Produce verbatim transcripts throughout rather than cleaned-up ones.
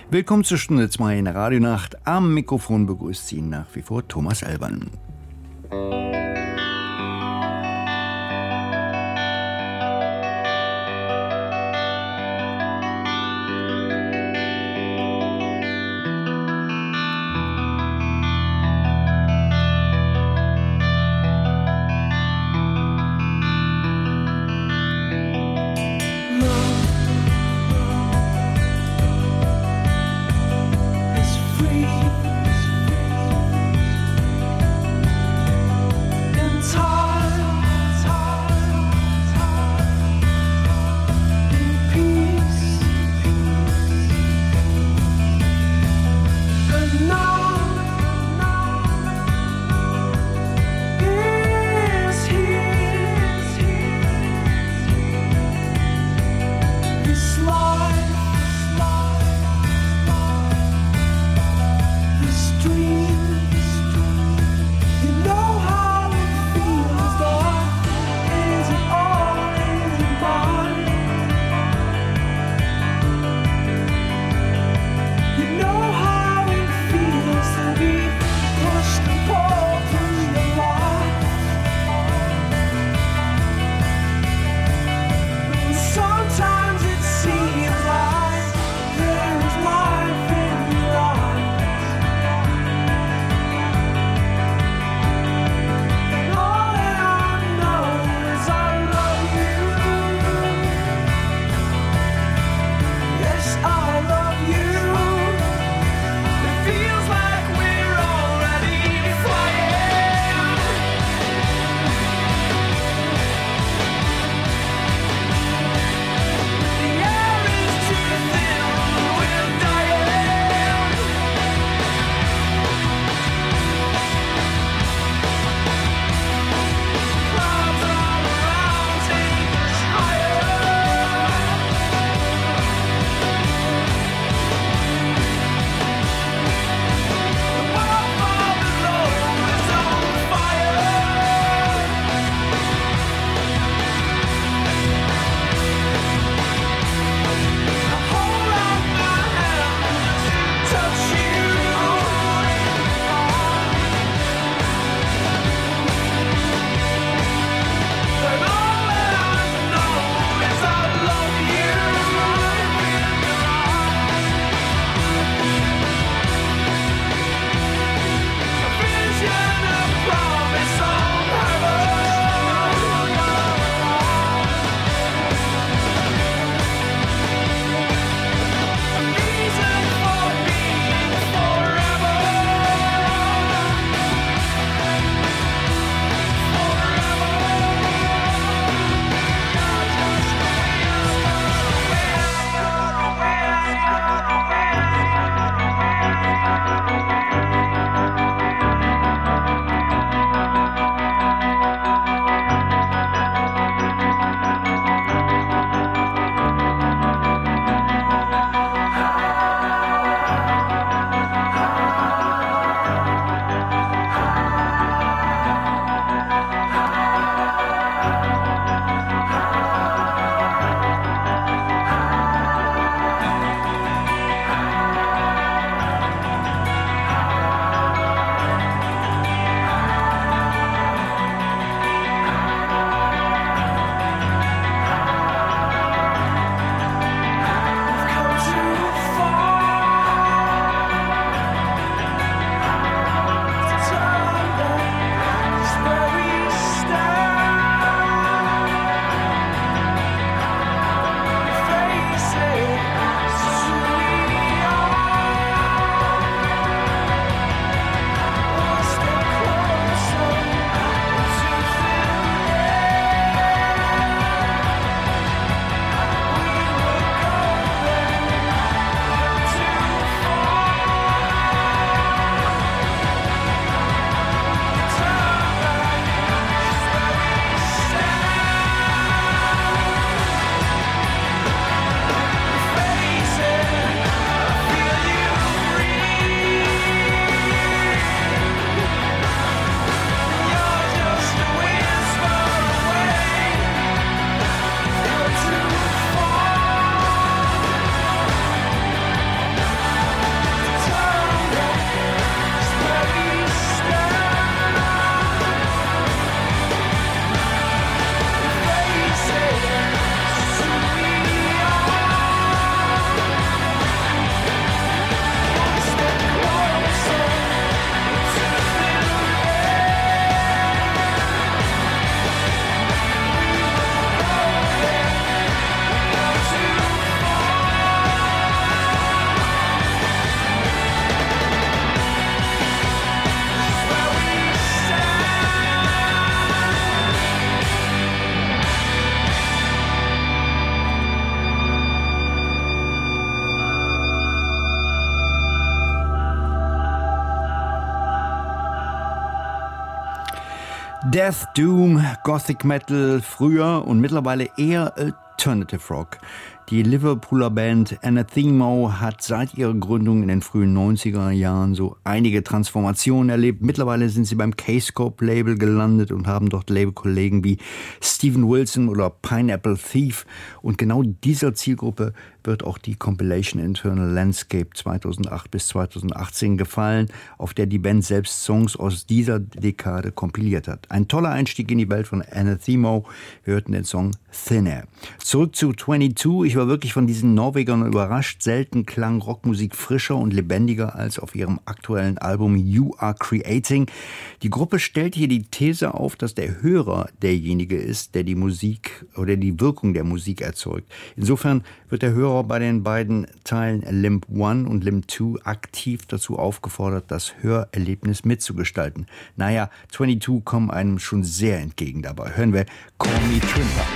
Willkommen zur Stunde zwei in der Radionacht. Am Mikrofon begrüßt Sie nach wie vor Thomas Alban. Free. Death, Doom, Gothic Metal, früher und mittlerweile eher Alternative Rock. Die Liverpooler Band Anathema hat seit ihrer Gründung in den frühen neunziger Jahren so einige Transformationen erlebt. Mittlerweile sind sie beim K-Scope-Label gelandet und haben dort Labelkollegen wie Steven Wilson oder Pineapple Thief. Und genau dieser Zielgruppe wird auch die Compilation Internal Landscape zweitausendacht bis zweitausendachtzehn gefallen, auf der die Band selbst Songs aus dieser Dekade kompiliert hat. Ein toller Einstieg in die Welt von Anathema. Wir hörten den Song Thin Air. Zurück zu zweiundzwanzig. Ich war wirklich von diesen Norwegern überrascht. Selten klang Rockmusik frischer und lebendiger als auf ihrem aktuellen Album You Are Creating. Die Gruppe stellt hier die These auf, dass der Hörer derjenige ist, der die Musik oder die Wirkung der Musik erzeugt. Insofern wird der Hörer bei den beiden Teilen Limp eins und Limp zwei aktiv dazu aufgefordert, das Hörerlebnis mitzugestalten. Naja, zweiundzwanzig kommen einem schon sehr entgegen dabei. Hören wir Call Me Trimper.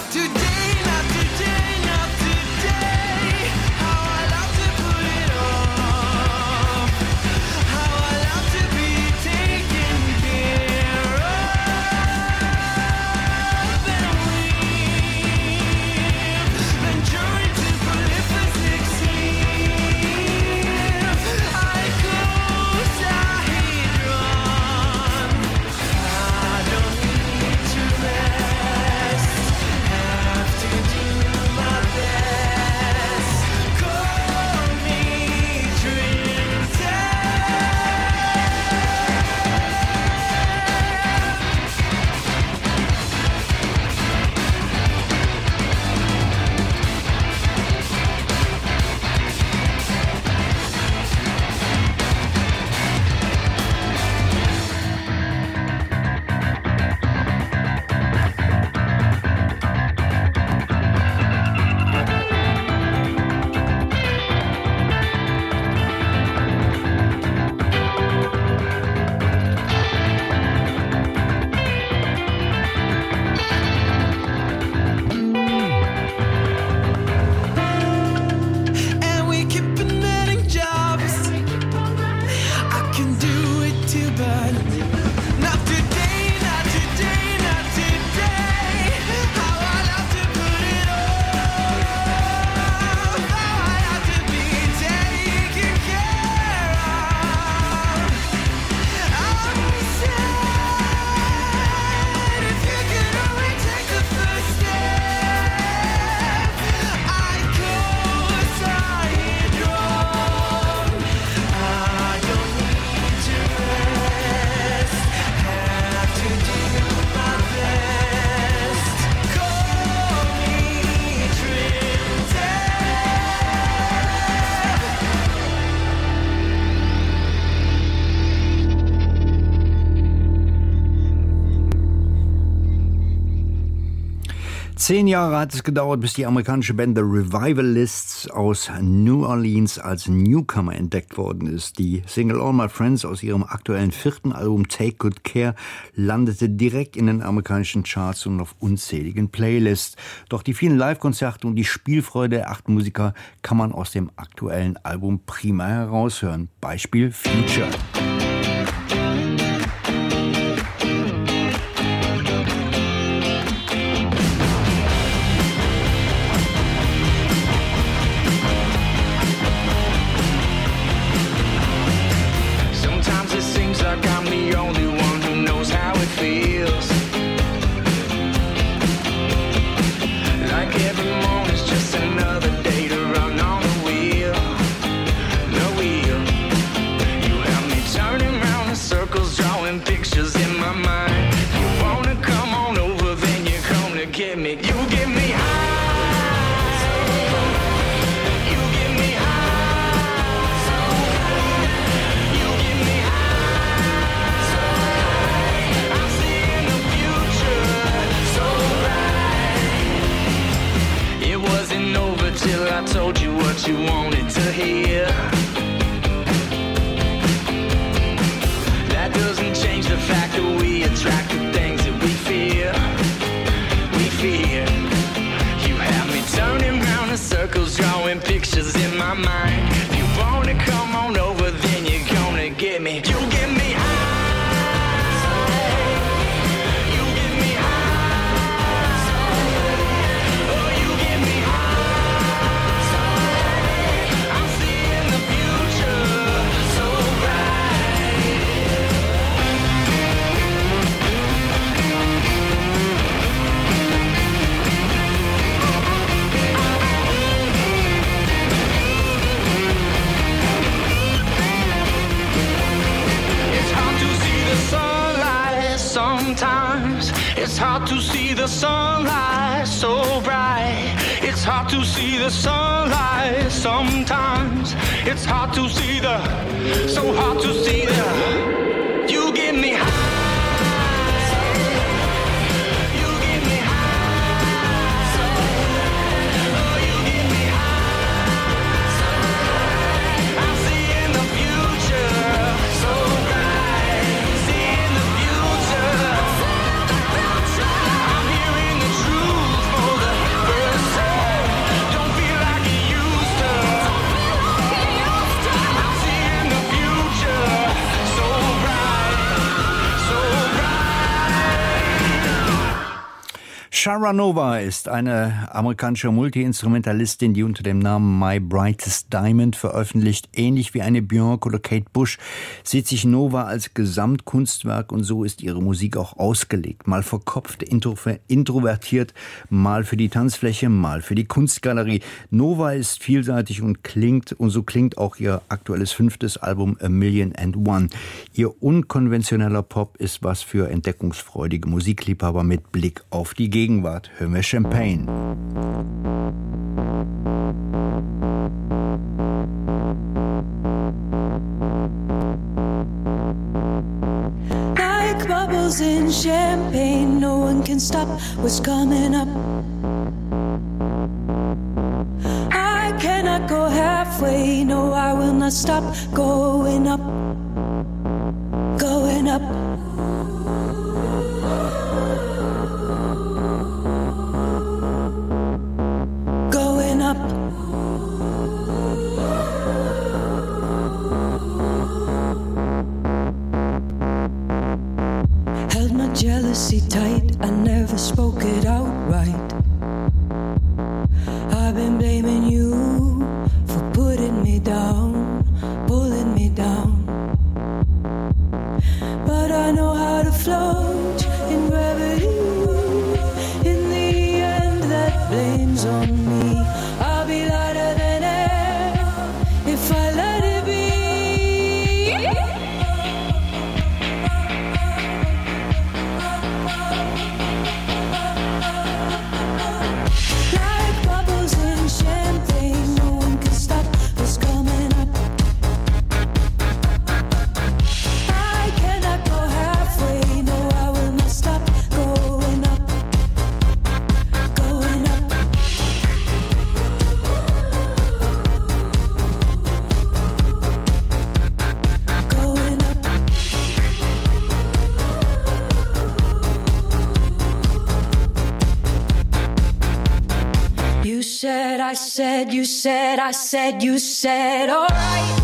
Today, not today, not today. How I love to put it on. Zehn Jahre hat es gedauert, bis die amerikanische Band The Revivalists aus New Orleans als Newcomer entdeckt worden ist. Die Single All My Friends aus ihrem aktuellen vierten Album Take Good Care landete direkt in den amerikanischen Charts und auf unzähligen Playlists. Doch die vielen Live-Konzerte und die Spielfreude der acht Musiker kann man aus dem aktuellen Album prima heraushören. Beispiel Future. Like I'm the only one who knows how it feels. Like every morning's just another day to run on the wheel, the wheel. You have me turning round in circles, drawing pictures in my mind. You wanna come on over, then you come to get me. You get me high. Till I told you what you wanted to hear. That doesn't change the fact that we attract the things that we fear. We fear. You have me turning round in circles, drawing pictures in my mind. If you wanna come on over, then you're gonna get me. You get me high. Sometimes it's hard to see the sunlight so bright. It's hard to see the sunlight. Sometimes it's hard to see the, so hard to see the. You get me high. Shara Nova ist eine amerikanische Multi-Instrumentalistin, die unter dem Namen My Brightest Diamond veröffentlicht. Ähnlich wie eine Björk oder Kate Bush sieht sich Nova als Gesamtkunstwerk und so ist ihre Musik auch ausgelegt. Mal verkopft, introvertiert, mal für die Tanzfläche, mal für die Kunstgalerie. Nova ist vielseitig und klingt, und so klingt auch ihr aktuelles fünftes Album A Million and One. Ihr unkonventioneller Pop ist was für entdeckungsfreudige Musikliebhaber mit Blick auf die Gegenwart. Hören wir Champagne. Like bubbles in champagne, no one can stop what's coming up. I cannot go halfway, no, I will not stop going up, going up. Jealousy tight, I never spoke it outright. I've been blaming you for putting me down, pulling me down. But I said, you said, I said, you said, all right.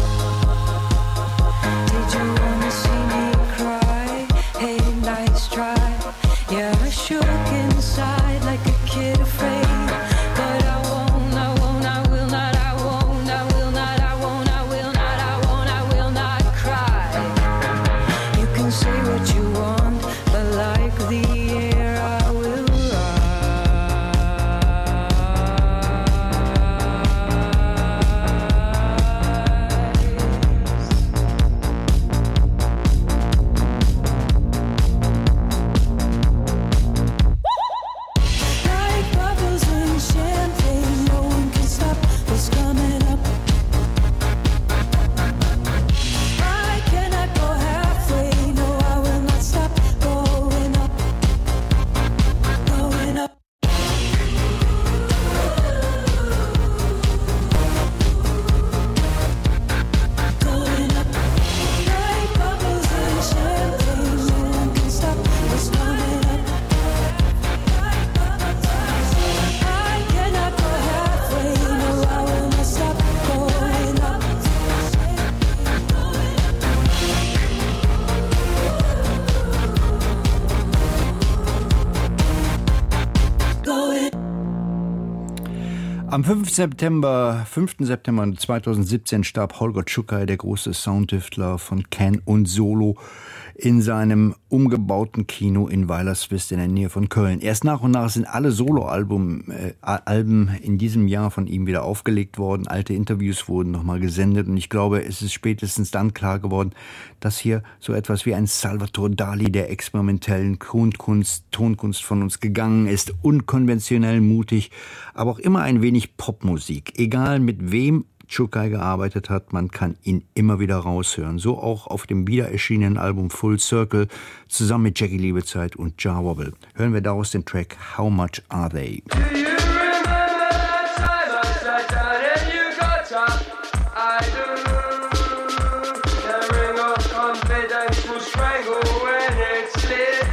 Did you wanna see me cry? Hey, nice try. Yeah, I shook inside like a kid afraid. But I won't, I won't, I will not, I won't, I will not, I won't, I will not, I won't, I will not cry. You can say what you want, but like the air I will Am fünften September, fünften September zweitausendsiebzehn starb Holger Czukay, der große Soundtüftler von Can und Solo, in seinem umgebauten Kino in Weilerswist in der Nähe von Köln. Erst nach und nach sind alle Soloalben äh, Alben in diesem Jahr von ihm wieder aufgelegt worden. Alte Interviews wurden nochmal gesendet und ich glaube, es ist spätestens dann klar geworden, dass hier so etwas wie ein Salvador Dali der experimentellen Tonkunst, Tonkunst von uns gegangen ist. Unkonventionell, mutig, aber auch immer ein wenig Popmusik. Egal mit wem Czukay gearbeitet hat, man kann ihn immer wieder raushören. So auch auf dem wieder erschienenen Album Full Circle zusammen mit Jackie Liebezeit und Jah Wobble. Hören wir daraus den Track How Much Are They? Do you remember that time I sat down and you got up? I do. The ring of confidence will strangle when it slips.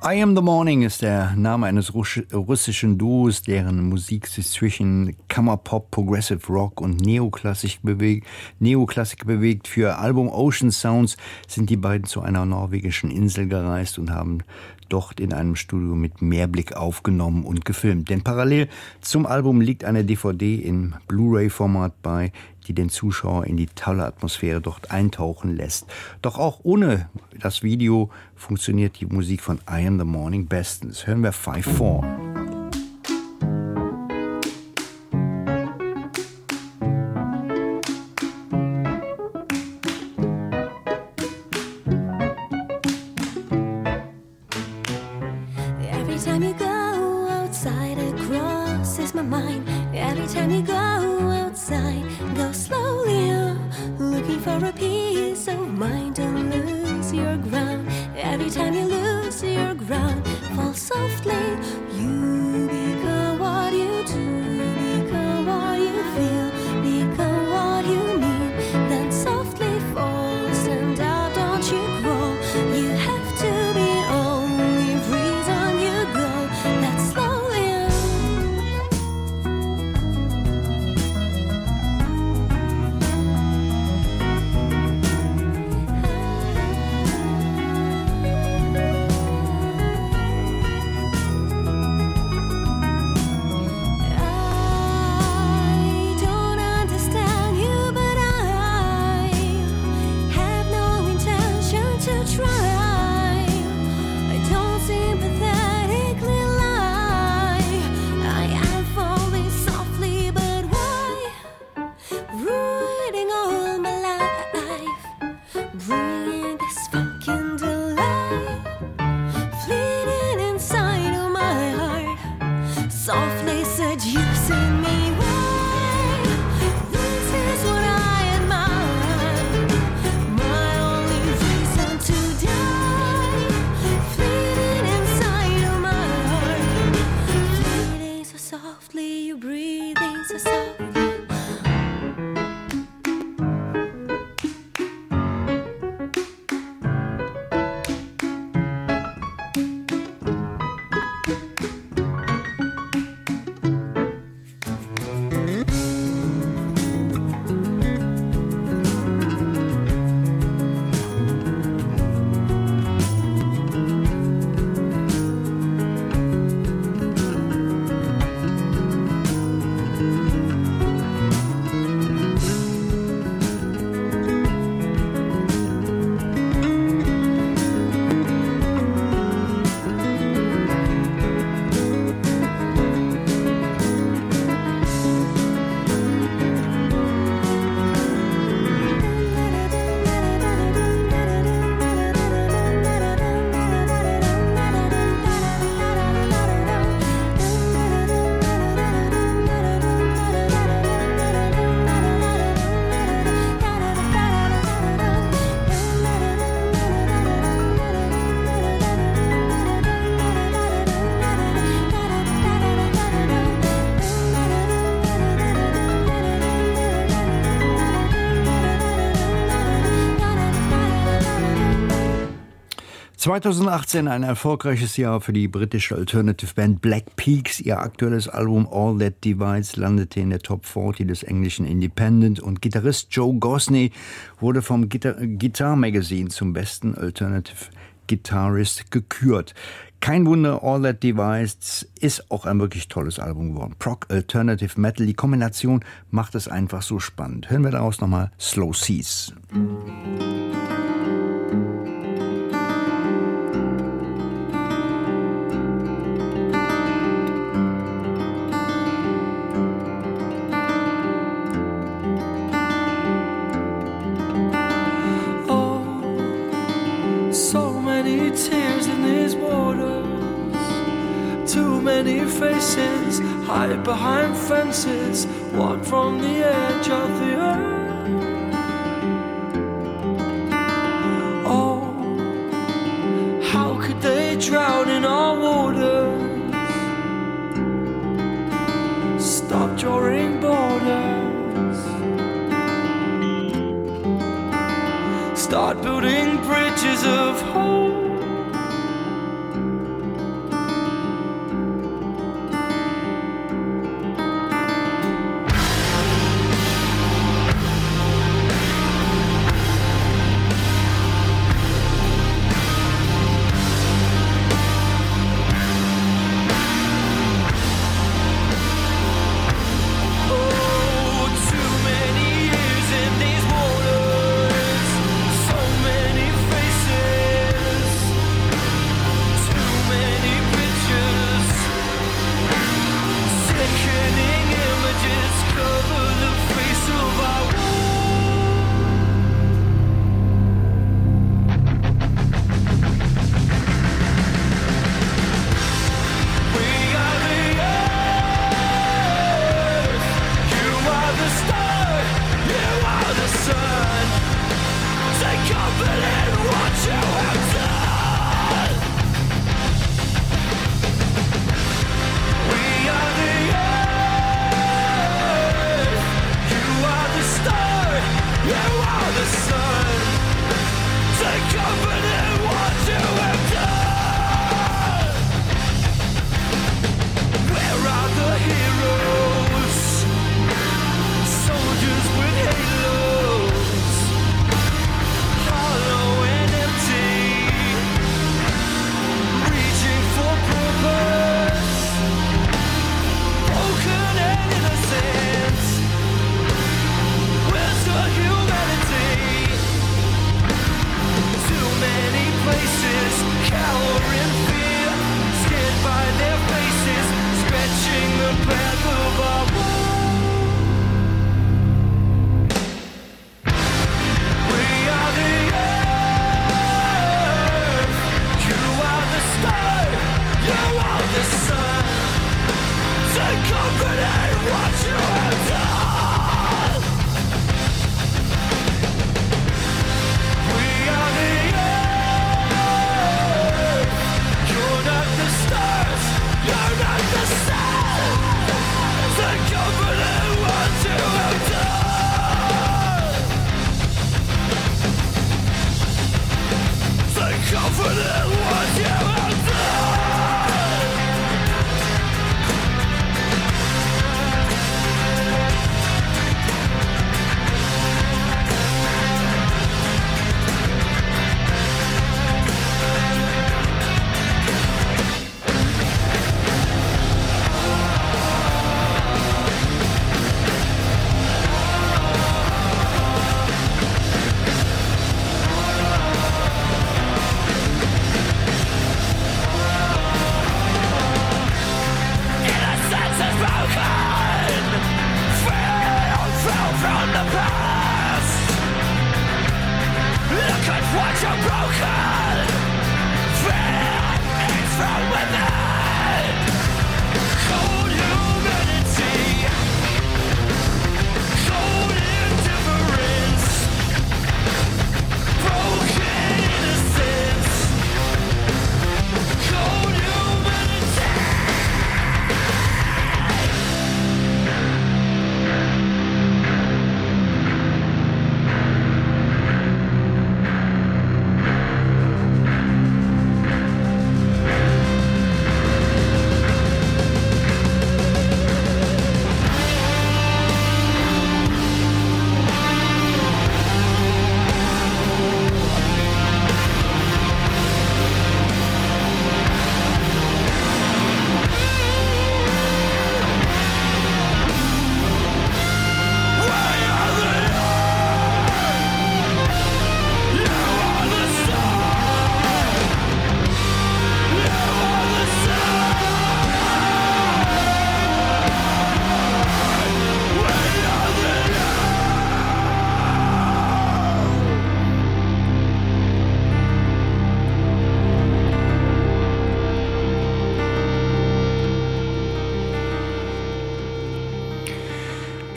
I Am The Morning ist der Name eines russischen Duos, deren Musik sich zwischen Kammerpop, Progressive Rock und Neoklassik bewegt. Neoklassik bewegt. Für Album Ocean Sounds sind die beiden zu einer norwegischen Insel gereist und haben dort in einem Studio mit Mehrblick aufgenommen und gefilmt. Denn parallel zum Album liegt eine D V D im Blu-ray-Format bei, die den Zuschauer in die tolle Atmosphäre dort eintauchen lässt. Doch auch ohne das Video funktioniert die Musik von I Am The Morning bestens. Hören wir five four. Every time you go outside, it crosses my mind. Every time you go outside, go slowly, looking for a peace of mind. Don't lose your ground. Every time you lose your ground, fall softly. You become what you do, become what you feel, become what you need. Then softly fall, stand out, don't you grow. You have to be only reason you go. That's slowly. I don't understand you, but I have no intention to try. I don't sympathetically lie. I am falling softly, but why? Ruining all my life, bringing this fucking delight, fleeting inside of my heart, softly seducing me. Why? This is what I admire, my only reason to die, fleeting inside of my heart, fleeting so softly, you breathing so softly. zweitausendachtzehn ein erfolgreiches Jahr für die britische Alternative Band Black Peaks. Ihr aktuelles Album All That Divides landete in der Top vierzig des englischen Independent und Gitarrist Joe Gosney wurde vom Guitar, Guitar Magazine zum besten Alternative Guitarist gekürt. Kein Wunder, All That Divides ist auch ein wirklich tolles Album geworden. Prog, Alternative Metal, die Kombination macht es einfach so spannend. Hören wir daraus nochmal Slow Seas. Tears in these waters, too many faces hide behind fences, walk from the edge of the earth. Oh, how could they drown in our waters? Stop drawing borders, start building bridges of hope.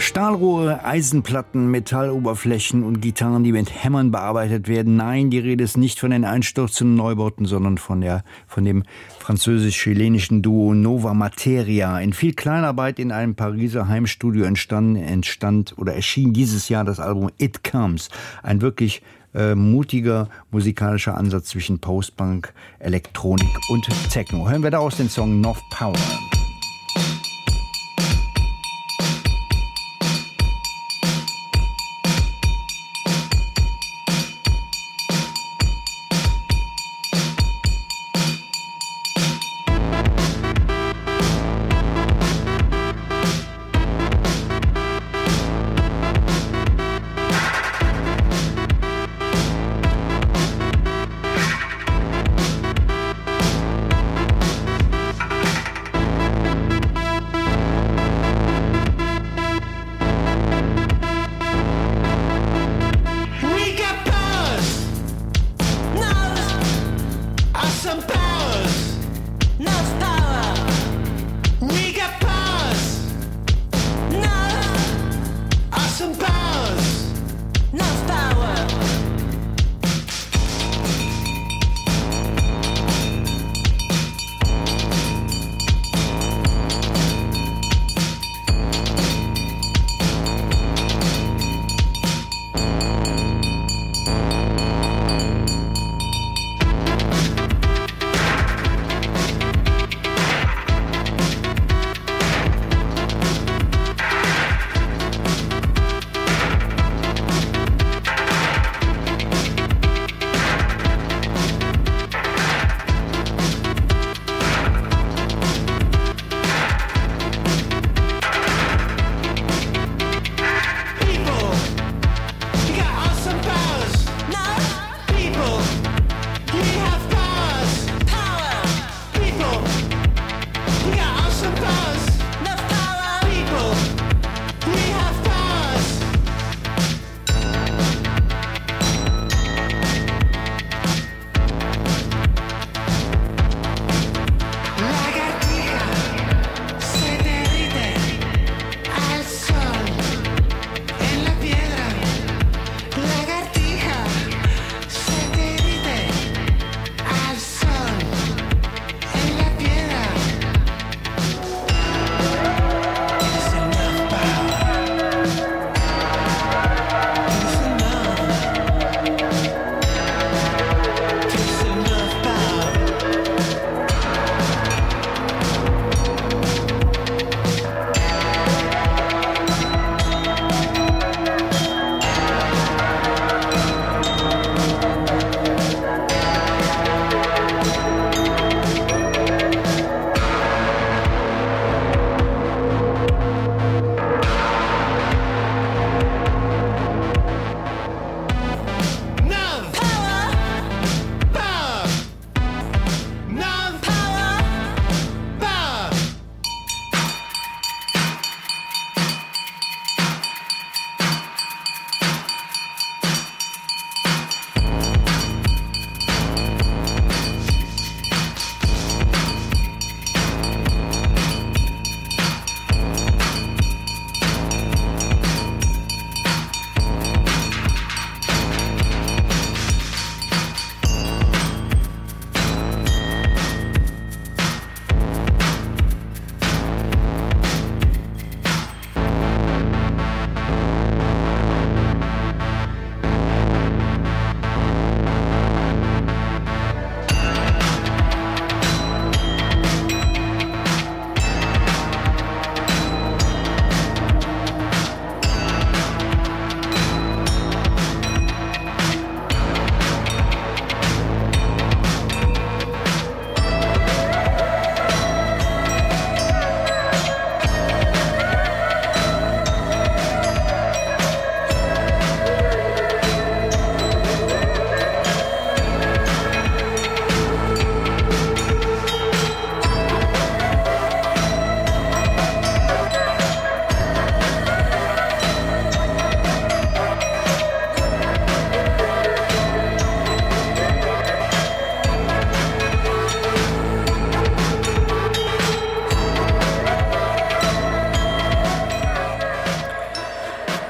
Stahlrohre, Eisenplatten, Metalloberflächen und Gitarren, die mit Hämmern bearbeitet werden. Nein, die Rede ist nicht von den einstürzenden Neubauten, sondern von, der, von dem französisch-chilenischen Duo Nova Materia. In viel Kleinarbeit in einem Pariser Heimstudio entstand, entstand oder erschien dieses Jahr das Album It Comes. Ein wirklich äh, mutiger musikalischer Ansatz zwischen Postpunk, Elektronik und Techno. Hören wir daraus den Song North Power.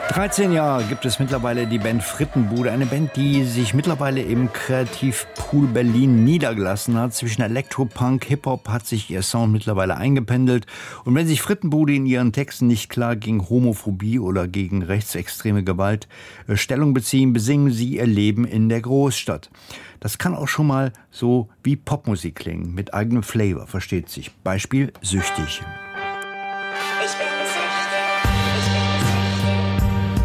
dreizehn Jahre gibt es mittlerweile die Band Frittenbude, eine Band, die sich mittlerweile im Kreativpool Berlin niedergelassen hat. Zwischen Elektropunk, Hip-Hop hat sich ihr Sound mittlerweile eingependelt. Und wenn sich Frittenbude in ihren Texten nicht klar gegen Homophobie oder gegen rechtsextreme Gewalt äh, Stellung beziehen, besingen sie ihr Leben in der Großstadt. Das kann auch schon mal so wie Popmusik klingen, mit eigenem Flavor, versteht sich. Beispiel Süchtig. Ich bin süchtig, ich bin süchtig.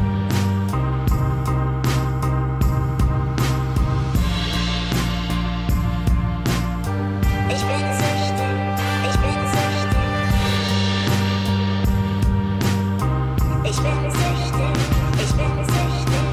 Ich bin süchtig, ich bin süchtig. Ich bin süchtig, ich bin süchtig.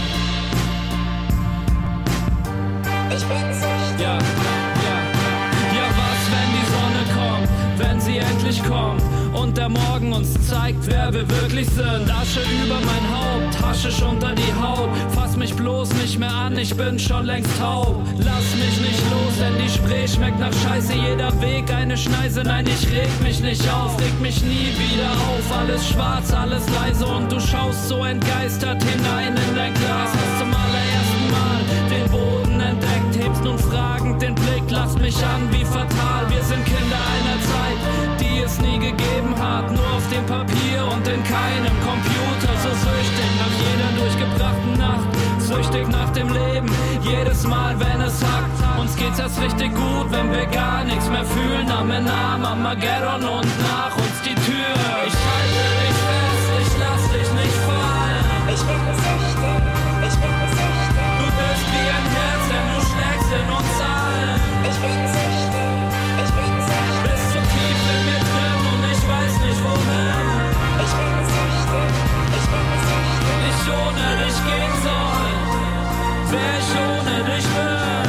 Ich bin süchtig. Ja, ja, ja, was, wenn die Sonne kommt, wenn sie endlich kommt und der Morgen uns zeigt, wer wir wirklich sind. Asche über mein Haupt, Haschisch unter die Haut. Fass mich bloß nicht mehr an, ich bin schon längst taub. Lass mich nicht los, denn die Spree schmeckt nach Scheiße. Jeder Weg eine Schneise, nein, ich reg mich nicht auf. Reg mich nie wieder auf, alles schwarz, alles leise. Und du schaust so entgeistert hinein in dein Glas. Hast zum allerersten Mal den Boden entdeckt, hebst nun fragend den Blick, lass mich an, wie fatal. Wir sind Kinder einer Zeit, die es nie gegeben hat, nur auf dem Papier und in keinem Computer. So süchtig nach jeder durchgebrachten Nacht, süchtig nach dem Leben, jedes Mal, wenn es hackt. Uns geht's erst richtig gut, wenn wir gar nichts mehr fühlen. Am Namen Armageddon und nach uns die Tür. Ich halte dich fest, ich lass dich nicht fallen. Ich bin süchtig, ich bin süchtig. Du bist wie ein Herz, denn du schlägst in uns allen. Ich bin süchtig, ich bin süchtig. Bist so tief in mir drin und ich weiß nicht wohin. Ich bin süchtig, ich bin süchtig. Ich ohne dich gehen soll, wer ich ohne dich bin.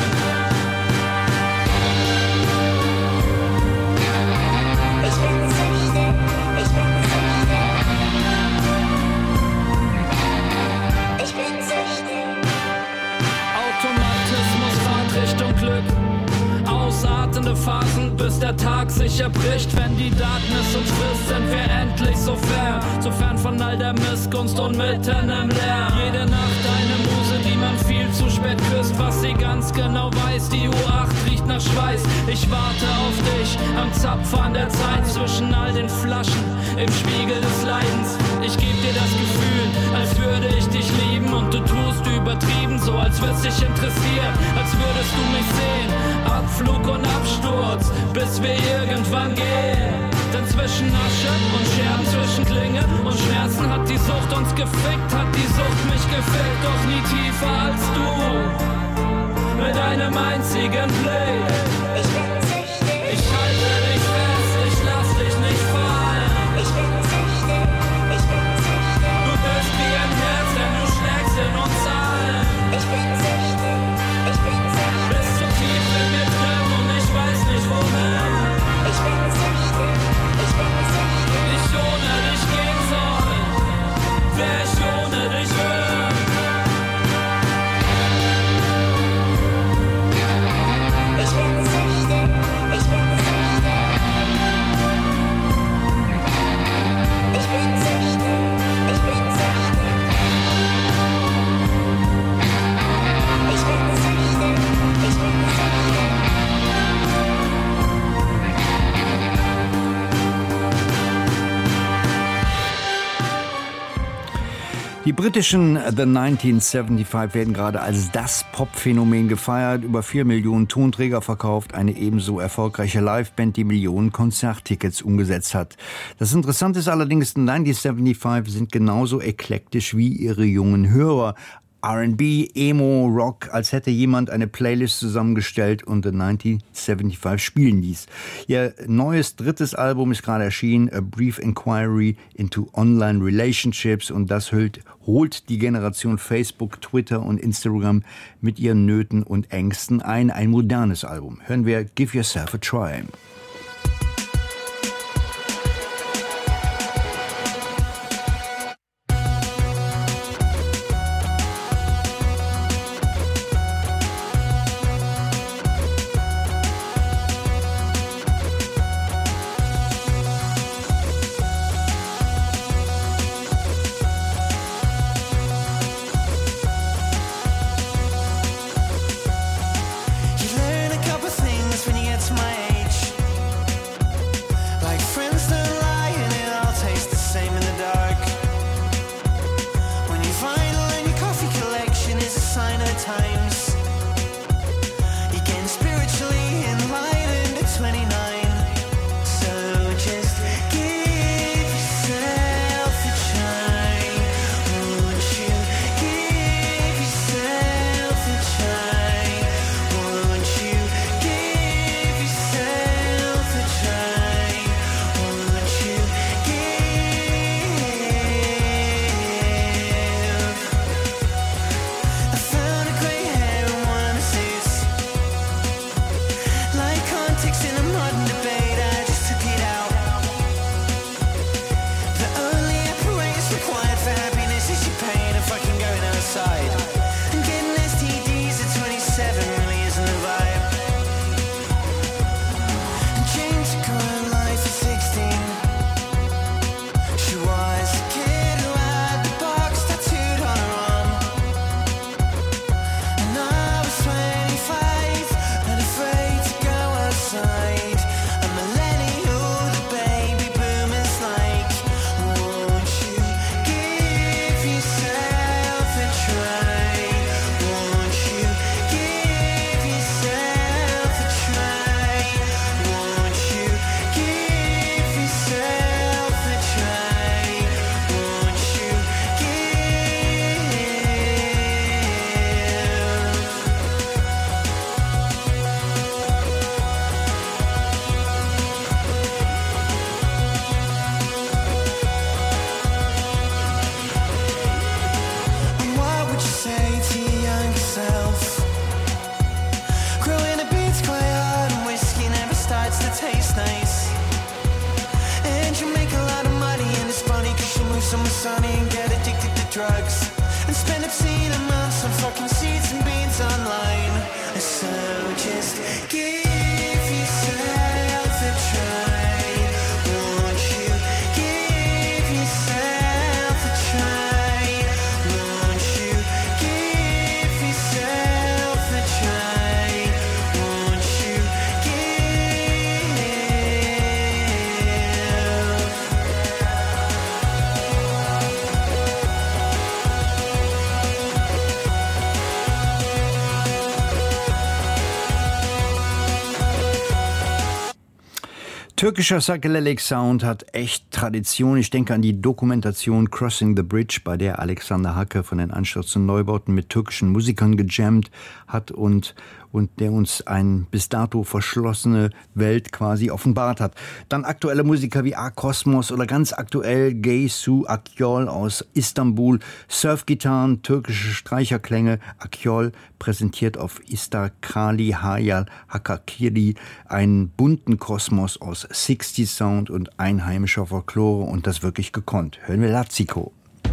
Ich bin süchtig, ich bin süchtig. Ich bin süchtig. Automatismus, Fahrtrichtung, Glück. Ausartende Phasen, bis der Tag sich erbricht. Wenn die Darkness uns frisst, sind wir endlich so fern. So fern von all der Missgunst und mitten im Lärm. Jede Nacht eine Muse, die man viel zu spät küsst. Was sie ganz genau weiß, die U acht riecht nach Schweiß. Ich warte auf dich am Zapfhahn der Zeit. Zwischen all den Flaschen im Spiegel des Leidens. Ich geb dir das Gefühl, als würde ich dich lieben. Und du tust übertrieben, so als würd's dich interessieren. Als würdest du mich sehen, Abflug und Absturz, bis wir irgendwann gehen. Denn zwischen Asche und Scherben, zwischen Klinge und Schmerzen hat die Sucht uns gefickt, hat die Sucht mich gefickt, doch nie tiefer als du. Mit einem einzigen Blick. Ich bin süchtig, Ich halte dich fest, ich lass dich nicht fallen. ich bin süchtig, ich bin süchtig. Du bist wie ein Herz, denn du schlägst in uns allen. Ich bin süchtig, ich bin süchtig. Bist so tief in mir drin und ich weiß nicht wohin. Ich bin süchtig, ich bin süchtig. Ich ohne dich gehen soll, wer ich ohne dich will. Ich bin süchtig, ich bin süchtig. Ich bin süchtig, ich bin süchtig. Ich bin süchtig, ich bin süchtig. Die britischen The neunzehnhundertfünfundsiebzig werden gerade als das Popphänomen gefeiert, über vier Millionen Tonträger verkauft, eine ebenso erfolgreiche Liveband, die Millionen Konzerttickets umgesetzt hat. Das Interessante ist allerdings, The neunzehnhundertfünfundsiebzig sind genauso eklektisch wie ihre jungen Hörer. R and B, Emo, Rock, als hätte jemand eine Playlist zusammengestellt und The neunzehnhundertfünfundsiebzig spielen ließ. Ihr neues drittes Album ist gerade erschienen, A Brief Inquiry into Online Relationships, und das hüllt, holt die Generation Facebook, Twitter und Instagram mit ihren Nöten und Ängsten ein. Ein modernes Album. Hören wir Give Yourself a Try. get addicted to drugs and spend obscene amounts on fucking seeds and beans online. So just give yourself a try. Won't you give yourself a try? Won't you give yourself a try? Won't you Türkischer Psychedelic Sound hat echt Tradition. Ich denke an die Dokumentation Crossing the Bridge, bei der Alexander Hacke von den Anstürzen Neubauten mit türkischen Musikern gejammt hat und, und der uns eine bis dato verschlossene Welt quasi offenbart hat. Dann aktuelle Musiker wie A Kosmos oder ganz aktuell Geysu Akyol aus Istanbul. Surfgitarren, türkische Streicherklänge. Akyol präsentiert auf Istakali Hayal Hakakiri einen bunten Kosmos aus sixties Sound und einheimischer Folklore und das wirklich gekonnt. Hören wir Laziko.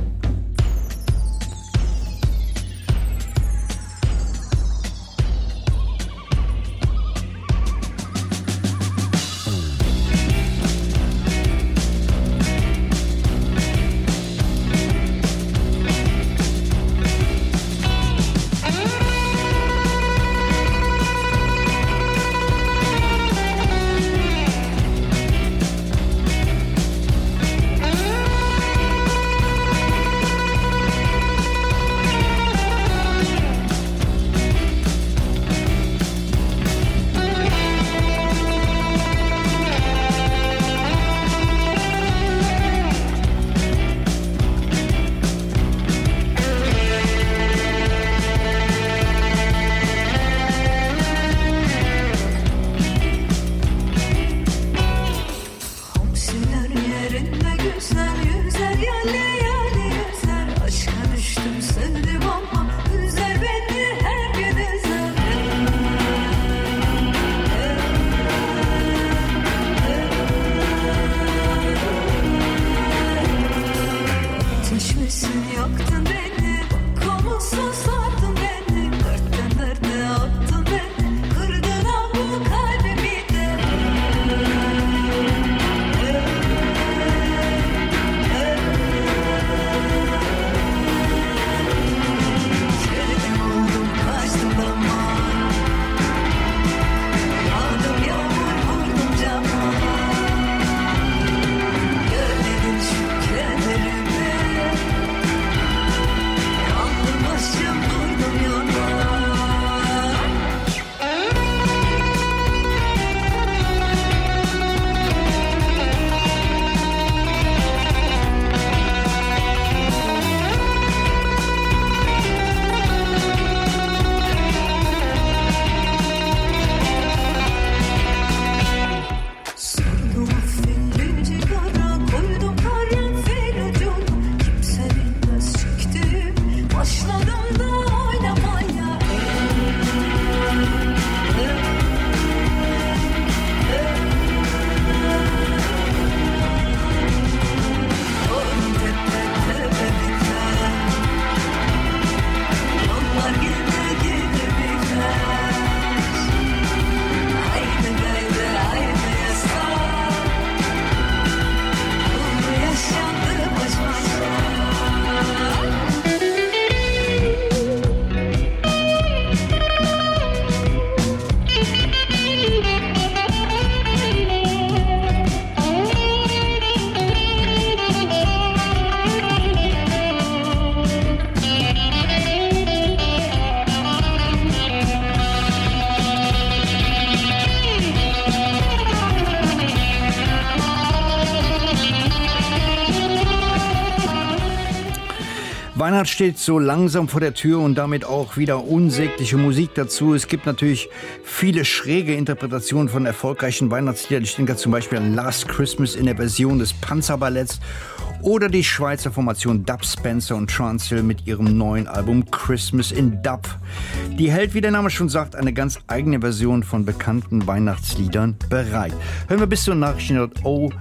Weihnachten steht so langsam vor der Tür und damit auch wieder unsägliche Musik dazu. Es gibt natürlich viele schräge Interpretationen von erfolgreichen Weihnachtsliedern. Ich denke zum Beispiel an Last Christmas in der Version des Panzerballetts oder die Schweizer Formation Dub Spencer und Transil mit ihrem neuen Album Christmas in Dub. Die hält, wie der Name schon sagt, eine ganz eigene Version von bekannten Weihnachtsliedern bereit. Hören wir bis zur Nachrichten. Oh,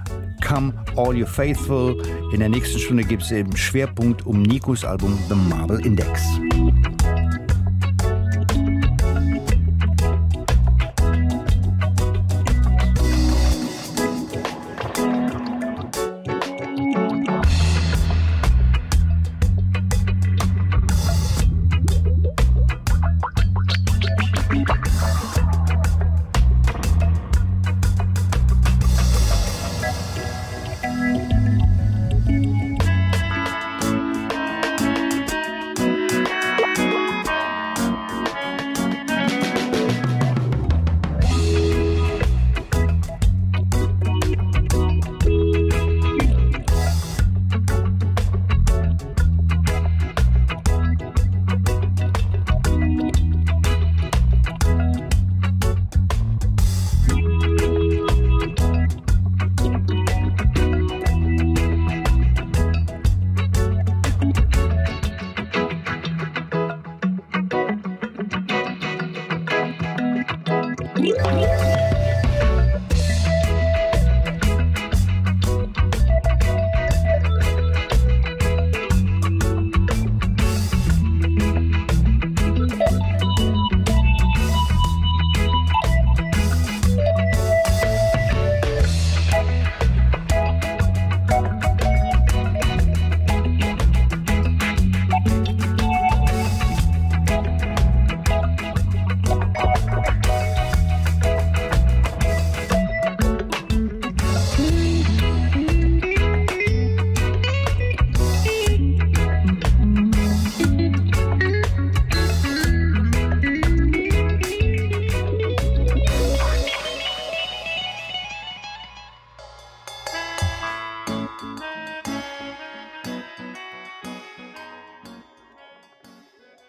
Come All You Faithful. In der nächsten Stunde gibt es eben Schwerpunkt um Nikos Album The Marble Index.